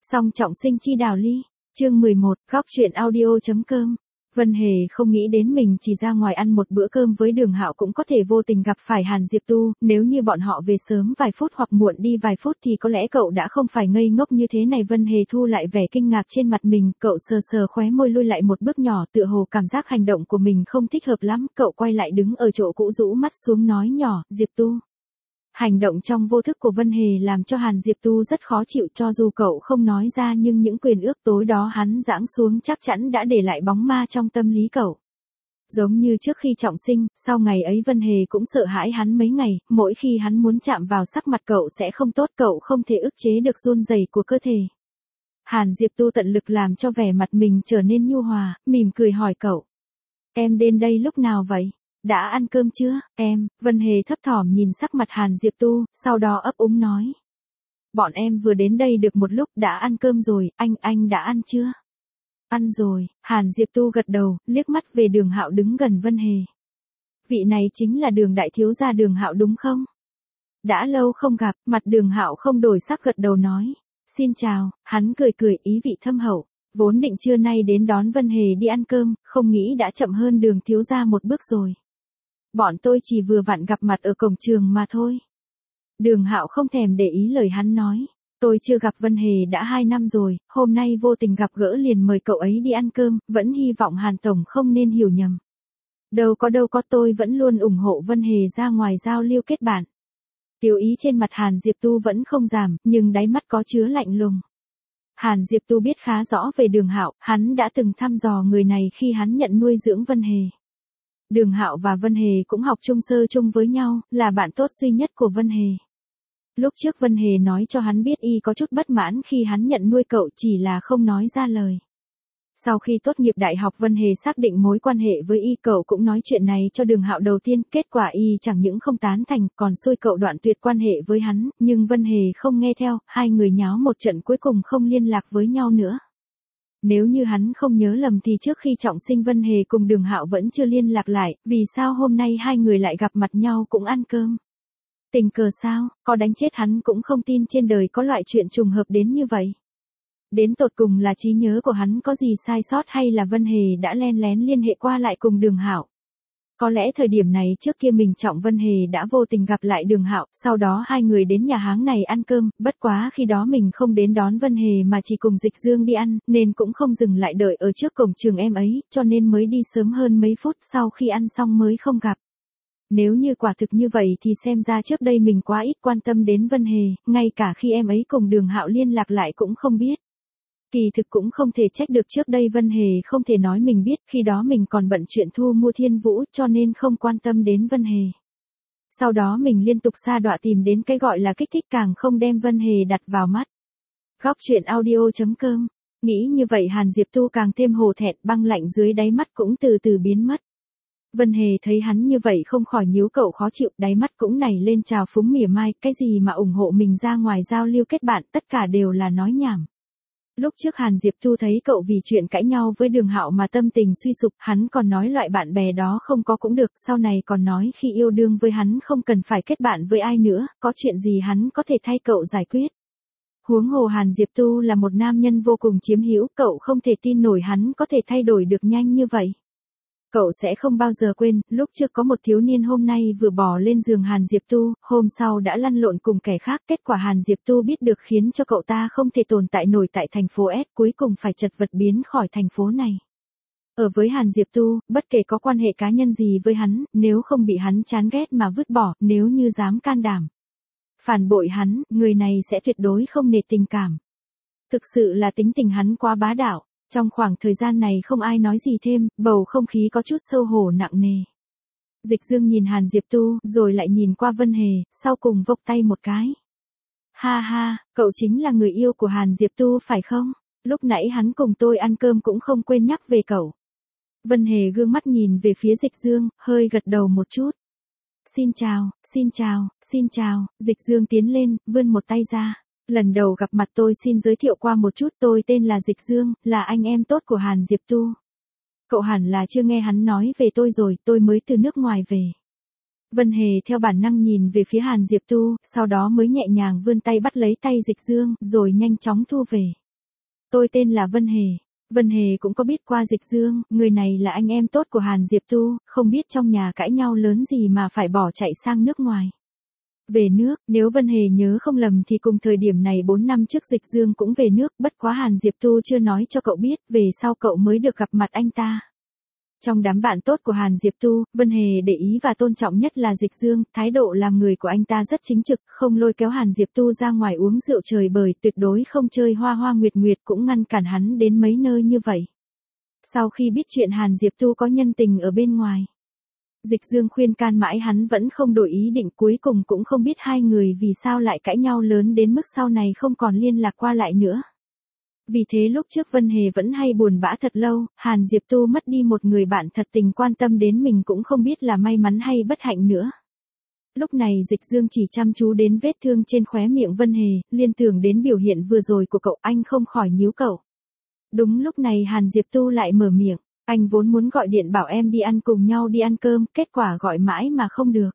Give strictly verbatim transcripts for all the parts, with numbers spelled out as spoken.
Song trọng sinh chi đào ly, chương mười một, góc truyện audio.com. Vân Hề không nghĩ đến mình chỉ ra ngoài ăn một bữa cơm với Đường Hạo cũng có thể vô tình gặp phải Hàn Diệp Tu, nếu như bọn họ về sớm vài phút hoặc muộn đi vài phút thì có lẽ cậu đã không phải ngây ngốc như thế này. Vân Hề thu lại vẻ kinh ngạc trên mặt mình, cậu sờ sờ khóe môi lui lại một bước nhỏ, tựa hồ cảm giác hành động của mình không thích hợp lắm, cậu quay lại đứng ở chỗ cũ rũ mắt xuống nói nhỏ, Diệp Tu. Hành động trong vô thức của Vân Hề làm cho Hàn Diệp Tu rất khó chịu, cho dù cậu không nói ra nhưng những quyền ước tối đó hắn giãng xuống chắc chắn đã để lại bóng ma trong tâm lý cậu. Giống như trước khi trọng sinh, sau ngày ấy Vân Hề cũng sợ hãi hắn mấy ngày, mỗi khi hắn muốn chạm vào sắc mặt cậu sẽ không tốt, cậu không thể ức chế được run rẩy của cơ thể. Hàn Diệp Tu tận lực làm cho vẻ mặt mình trở nên nhu hòa, mỉm cười hỏi cậu. Em đến đây lúc nào vậy? Đã ăn cơm chưa, em? Vân Hề thấp thỏm nhìn sắc mặt Hàn Diệp Tu, sau đó ấp úng nói. Bọn em vừa đến đây được một lúc, đã ăn cơm rồi, anh, anh đã ăn chưa? Ăn rồi, Hàn Diệp Tu gật đầu, liếc mắt về Đường Hạo đứng gần Vân Hề. Vị này chính là Đường đại thiếu gia Đường Hạo đúng không? Đã lâu không gặp, mặt Đường Hạo không đổi sắc gật đầu nói. Xin chào, hắn cười cười ý vị thâm hậu. Vốn định trưa nay đến đón Vân Hề đi ăn cơm, không nghĩ đã chậm hơn Đường thiếu gia một bước rồi. Bọn tôi chỉ vừa vặn gặp mặt ở cổng trường mà thôi. Đường Hạo không thèm để ý lời hắn nói. Tôi chưa gặp Vân Hề đã hai năm rồi, hôm nay vô tình gặp gỡ liền mời cậu ấy đi ăn cơm, vẫn hy vọng Hàn Tổng không nên hiểu nhầm. Đâu có đâu có, tôi vẫn luôn ủng hộ Vân Hề ra ngoài giao lưu kết bạn. Tiểu ý trên mặt Hàn Diệp Tu vẫn không giảm, nhưng đáy mắt có chứa lạnh lùng. Hàn Diệp Tu biết khá rõ về Đường Hạo, hắn đã từng thăm dò người này khi hắn nhận nuôi dưỡng Vân Hề. Đường Hạo và Vân Hề cũng học chung sơ chung với nhau, là bạn tốt duy nhất của Vân Hề. Lúc trước Vân Hề nói cho hắn biết y có chút bất mãn khi hắn nhận nuôi cậu, chỉ là không nói ra lời. Sau khi tốt nghiệp đại học Vân Hề xác định mối quan hệ với y, cậu cũng nói chuyện này cho Đường Hạo đầu tiên, kết quả y chẳng những không tán thành, còn xui cậu đoạn tuyệt quan hệ với hắn, nhưng Vân Hề không nghe theo, hai người nháo một trận cuối cùng không liên lạc với nhau nữa. Nếu như hắn không nhớ lầm thì trước khi trọng sinh Vân Hề cùng Đường Hạo vẫn chưa liên lạc lại, vì sao hôm nay hai người lại gặp mặt nhau cũng ăn cơm? Tình cờ sao, có đánh chết hắn cũng không tin trên đời có loại chuyện trùng hợp đến như vậy. Đến tột cùng là trí nhớ của hắn có gì sai sót hay là Vân Hề đã len lén liên hệ qua lại cùng Đường Hạo? Có lẽ thời điểm này trước kia mình trọng Vân Hề đã vô tình gặp lại Đường Hạo, sau đó hai người đến nhà hàng này ăn cơm, bất quá khi đó mình không đến đón Vân Hề mà chỉ cùng Dịch Dương đi ăn, nên cũng không dừng lại đợi ở trước cổng trường em ấy, cho nên mới đi sớm hơn mấy phút, sau khi ăn xong mới không gặp. Nếu như quả thực như vậy thì xem ra trước đây mình quá ít quan tâm đến Vân Hề, ngay cả khi em ấy cùng Đường Hạo liên lạc lại cũng không biết. Kỳ thực cũng không thể trách được trước đây Vân Hề không thể nói mình biết, khi đó mình còn bận chuyện thu mua Thiên Vũ cho nên không quan tâm đến Vân Hề. Sau đó mình liên tục sa đọa tìm đến cái gọi là kích thích, càng không đem Vân Hề đặt vào mắt. Góc truyện audio.com. Nghĩ như vậy Hàn Diệp Tu càng thêm hổ thẹn, băng lạnh dưới đáy mắt cũng từ từ biến mất. Vân Hề thấy hắn như vậy không khỏi nhíu cậu khó chịu, đáy mắt cũng nảy lên trào phúng mỉa mai, cái gì mà ủng hộ mình ra ngoài giao lưu kết bạn, tất cả đều là nói nhảm. Lúc trước Hàn Diệp Tu thấy cậu vì chuyện cãi nhau với Đường Hạo mà tâm tình suy sụp, hắn còn nói loại bạn bè đó không có cũng được, sau này còn nói khi yêu đương với hắn không cần phải kết bạn với ai nữa, có chuyện gì hắn có thể thay cậu giải quyết. Huống hồ Hàn Diệp Tu là một nam nhân vô cùng chiếm hữu, cậu không thể tin nổi hắn có thể thay đổi được nhanh như vậy. Cậu sẽ không bao giờ quên, lúc trước có một thiếu niên hôm nay vừa bỏ lên giường Hàn Diệp Tu, hôm sau đã lăn lộn cùng kẻ khác, kết quả Hàn Diệp Tu biết được khiến cho cậu ta không thể tồn tại nổi tại thành phố S, cuối cùng phải chật vật biến khỏi thành phố này. Ở với Hàn Diệp Tu, bất kể có quan hệ cá nhân gì với hắn, nếu không bị hắn chán ghét mà vứt bỏ, nếu như dám can đảm phản bội hắn, người này sẽ tuyệt đối không nể tình cảm. Thực sự là tính tình hắn quá bá đạo. Trong khoảng thời gian này không ai nói gì thêm, bầu không khí có chút xấu hổ nặng nề. Dịch Dương nhìn Hàn Diệp Tu, rồi lại nhìn qua Vân Hề, sau cùng vốc tay một cái. Ha ha, cậu chính là người yêu của Hàn Diệp Tu phải không? Lúc nãy hắn cùng tôi ăn cơm cũng không quên nhắc về cậu. Vân Hề gương mắt nhìn về phía Dịch Dương, hơi gật đầu một chút. Xin chào, xin chào, xin chào, Dịch Dương tiến lên, vươn một tay ra. Lần đầu gặp mặt tôi xin giới thiệu qua một chút, tôi tên là Dịch Dương, là anh em tốt của Hàn Diệp Tu. Cậu hẳn là chưa nghe hắn nói về tôi rồi, tôi mới từ nước ngoài về. Vân Hề theo bản năng nhìn về phía Hàn Diệp Tu, sau đó mới nhẹ nhàng vươn tay bắt lấy tay Dịch Dương, rồi nhanh chóng thu về. Tôi tên là Vân Hề. Vân Hề cũng có biết qua Dịch Dương, người này là anh em tốt của Hàn Diệp Tu, không biết trong nhà cãi nhau lớn gì mà phải bỏ chạy sang nước ngoài. Về nước, nếu Vân Hề nhớ không lầm thì cùng thời điểm này bốn năm trước Dịch Dương cũng về nước, bất quá Hàn Diệp Tu chưa nói cho cậu biết, về sau cậu mới được gặp mặt anh ta. Trong đám bạn tốt của Hàn Diệp Tu, Vân Hề để ý và tôn trọng nhất là Dịch Dương, thái độ làm người của anh ta rất chính trực, không lôi kéo Hàn Diệp Tu ra ngoài uống rượu trời bời, tuyệt đối không chơi hoa hoa nguyệt nguyệt, cũng ngăn cản hắn đến mấy nơi như vậy. Sau khi biết chuyện Hàn Diệp Tu có nhân tình ở bên ngoài, Dịch Dương khuyên can mãi hắn vẫn không đổi ý định, cuối cùng cũng không biết hai người vì sao lại cãi nhau lớn đến mức sau này không còn liên lạc qua lại nữa. Vì thế lúc trước Vân Hề vẫn hay buồn bã thật lâu, Hàn Diệp Tu mất đi một người bạn thật tình quan tâm đến mình cũng không biết là may mắn hay bất hạnh nữa. Lúc này Dịch Dương chỉ chăm chú đến vết thương trên khóe miệng Vân Hề, liên tưởng đến biểu hiện vừa rồi của cậu, anh không khỏi nhíu cậu. Đúng lúc này Hàn Diệp Tu lại mở miệng, anh vốn muốn gọi điện bảo em đi ăn cùng nhau đi ăn cơm, kết quả gọi mãi mà không được.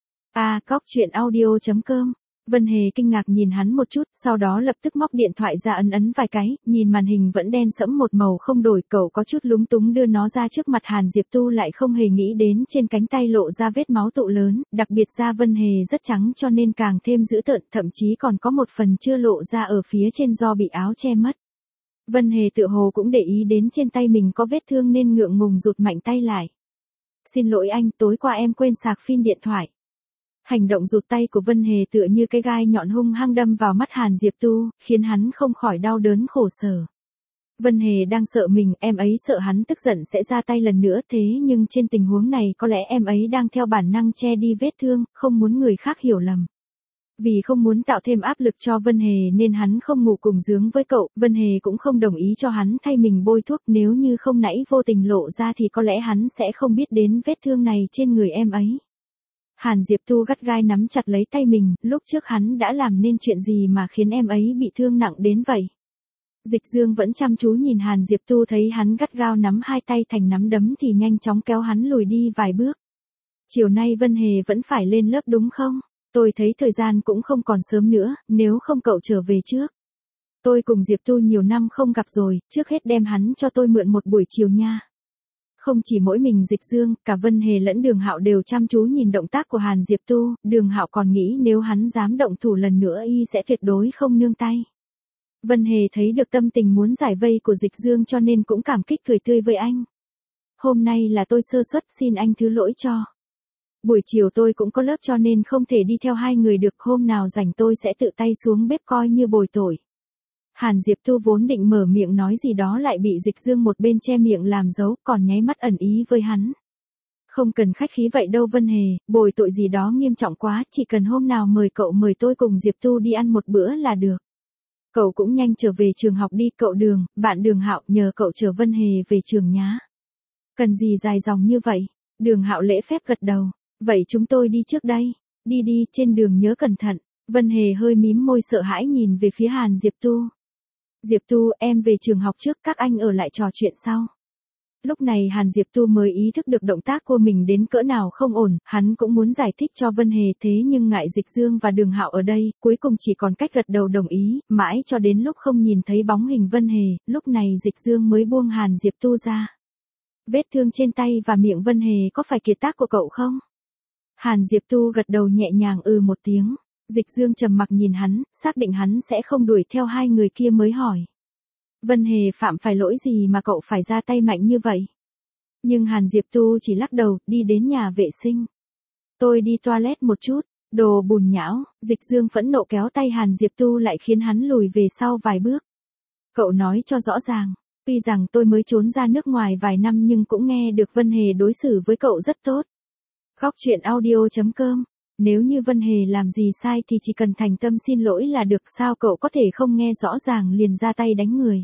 À, cóc truyện audio chấm com. Vân Hề kinh ngạc nhìn hắn một chút, sau đó lập tức móc điện thoại ra ấn ấn vài cái, nhìn màn hình vẫn đen sẫm một màu không đổi, cậu có chút lúng túng đưa nó ra trước mặt Hàn Diệp Tu, lại không hề nghĩ đến trên cánh tay lộ ra vết máu tụ lớn, đặc biệt da Vân Hề rất trắng cho nên càng thêm dữ tợn, thậm chí còn có một phần chưa lộ ra ở phía trên do bị áo che mất. Vân Hề tựa hồ cũng để ý đến trên tay mình có vết thương nên ngượng ngùng rụt mạnh tay lại. Xin lỗi anh, tối qua em quên sạc pin điện thoại. Hành động rụt tay của Vân Hề tựa như cái gai nhọn hung hăng đâm vào mắt Hàn Diệp Tu, khiến hắn không khỏi đau đớn khổ sở. Vân Hề đang sợ mình, em ấy sợ hắn tức giận sẽ ra tay lần nữa, thế nhưng trên tình huống này có lẽ em ấy đang theo bản năng che đi vết thương, không muốn người khác hiểu lầm. Vì không muốn tạo thêm áp lực cho Vân Hề nên hắn không ngủ cùng giường với cậu, Vân Hề cũng không đồng ý cho hắn thay mình bôi thuốc, nếu như không nãy vô tình lộ ra thì có lẽ hắn sẽ không biết đến vết thương này trên người em ấy. Hàn Diệp Tu gắt gai nắm chặt lấy tay mình, lúc trước hắn đã làm nên chuyện gì mà khiến em ấy bị thương nặng đến vậy. Dịch Dương vẫn chăm chú nhìn Hàn Diệp Tu, thấy hắn gắt gao nắm hai tay thành nắm đấm thì nhanh chóng kéo hắn lùi đi vài bước. Chiều nay Vân Hề vẫn phải lên lớp đúng không? Tôi thấy thời gian cũng không còn sớm nữa, nếu không cậu trở về trước. Tôi cùng Diệp Tu nhiều năm không gặp rồi, trước hết đem hắn cho tôi mượn một buổi chiều nha. Không chỉ mỗi mình Dịch Dương, cả Vân Hề lẫn Đường Hạo đều chăm chú nhìn động tác của Hàn Diệp Tu, Đường Hạo còn nghĩ nếu hắn dám động thủ lần nữa y sẽ tuyệt đối không nương tay. Vân Hề thấy được tâm tình muốn giải vây của Dịch Dương cho nên cũng cảm kích cười tươi với anh. Hôm nay là tôi sơ suất, xin anh thứ lỗi cho. Buổi chiều tôi cũng có lớp cho nên không thể đi theo hai người được, hôm nào rảnh tôi sẽ tự tay xuống bếp coi như bồi tội. Hàn Diệp Tu vốn định mở miệng nói gì đó lại bị Dịch Dương một bên che miệng làm dấu, còn nháy mắt ẩn ý với hắn. Không cần khách khí vậy đâu Vân Hề, bồi tội gì đó nghiêm trọng quá, chỉ cần hôm nào mời cậu mời tôi cùng Diệp Tu đi ăn một bữa là được. Cậu cũng nhanh trở về trường học đi, cậu Đường, bạn Đường Hạo, nhờ cậu chở Vân Hề về trường nhá. Cần gì dài dòng như vậy? Đường Hạo lễ phép gật đầu. Vậy chúng tôi đi trước đây. Đi đi, trên đường nhớ cẩn thận. Vân Hề hơi mím môi sợ hãi nhìn về phía Hàn Diệp Tu. Diệp Tu, em về trường học trước, các anh ở lại trò chuyện sau. Lúc này Hàn Diệp Tu mới ý thức được động tác của mình đến cỡ nào không ổn, hắn cũng muốn giải thích cho Vân Hề thế nhưng ngại Dịch Dương và Đường Hạo ở đây, cuối cùng chỉ còn cách gật đầu đồng ý, mãi cho đến lúc không nhìn thấy bóng hình Vân Hề, lúc này Dịch Dương mới buông Hàn Diệp Tu ra. Vết thương trên tay và miệng Vân Hề có phải kiệt tác của cậu không? Hàn Diệp Tu gật đầu nhẹ nhàng ừ một tiếng. Dịch Dương trầm mặc nhìn hắn, xác định hắn sẽ không đuổi theo hai người kia mới hỏi. Vân Hề phạm phải lỗi gì mà cậu phải ra tay mạnh như vậy? Nhưng Hàn Diệp Tu chỉ lắc đầu, đi đến nhà vệ sinh. Tôi đi toilet một chút, đồ bùn nhão, Dịch Dương phẫn nộ kéo tay Hàn Diệp Tu lại khiến hắn lùi về sau vài bước. Cậu nói cho rõ ràng, tuy rằng tôi mới trốn ra nước ngoài vài năm nhưng cũng nghe được Vân Hề đối xử với cậu rất tốt. Góc truyện audio chấm com. Nếu như Vân Hề làm gì sai thì chỉ cần thành tâm xin lỗi là được, sao cậu có thể không nghe rõ ràng liền ra tay đánh người.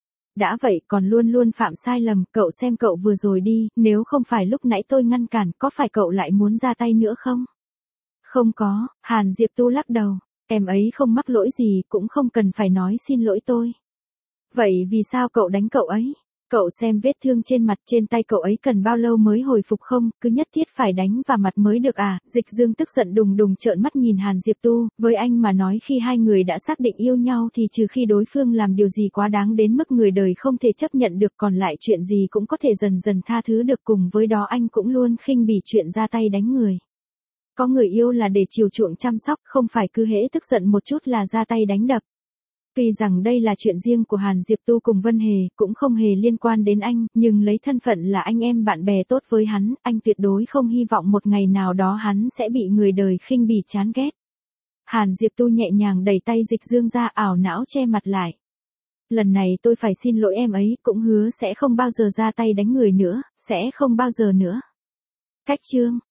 Đã vậy còn luôn luôn phạm sai lầm, cậu xem cậu vừa rồi đi, nếu không phải lúc nãy tôi ngăn cản, có phải cậu lại muốn ra tay nữa không? Không có, Hàn Diệp Tu lắc đầu, em ấy không mắc lỗi gì, cũng không cần phải nói xin lỗi tôi. Vậy vì sao cậu đánh cậu ấy? Cậu xem vết thương trên mặt trên tay cậu ấy cần bao lâu mới hồi phục không, cứ nhất thiết phải đánh vào mặt mới được à, Dịch Dương tức giận đùng đùng trợn mắt nhìn Hàn Diệp Tu, với anh mà nói khi hai người đã xác định yêu nhau thì trừ khi đối phương làm điều gì quá đáng đến mức người đời không thể chấp nhận được, còn lại chuyện gì cũng có thể dần dần tha thứ được, cùng với đó anh cũng luôn khinh bỉ chuyện ra tay đánh người. Có người yêu là để chiều chuộng chăm sóc, không phải cứ hễ tức giận một chút là ra tay đánh đập. Tuy rằng đây là chuyện riêng của Hàn Diệp Tu cùng Vân Hề, cũng không hề liên quan đến anh, nhưng lấy thân phận là anh em bạn bè tốt với hắn, anh tuyệt đối không hy vọng một ngày nào đó hắn sẽ bị người đời khinh bỉ chán ghét. Hàn Diệp Tu nhẹ nhàng đẩy tay Dịch Dương ra, ảo não che mặt lại. Lần này tôi phải xin lỗi em ấy, cũng hứa sẽ không bao giờ ra tay đánh người nữa, sẽ không bao giờ nữa. Cách chương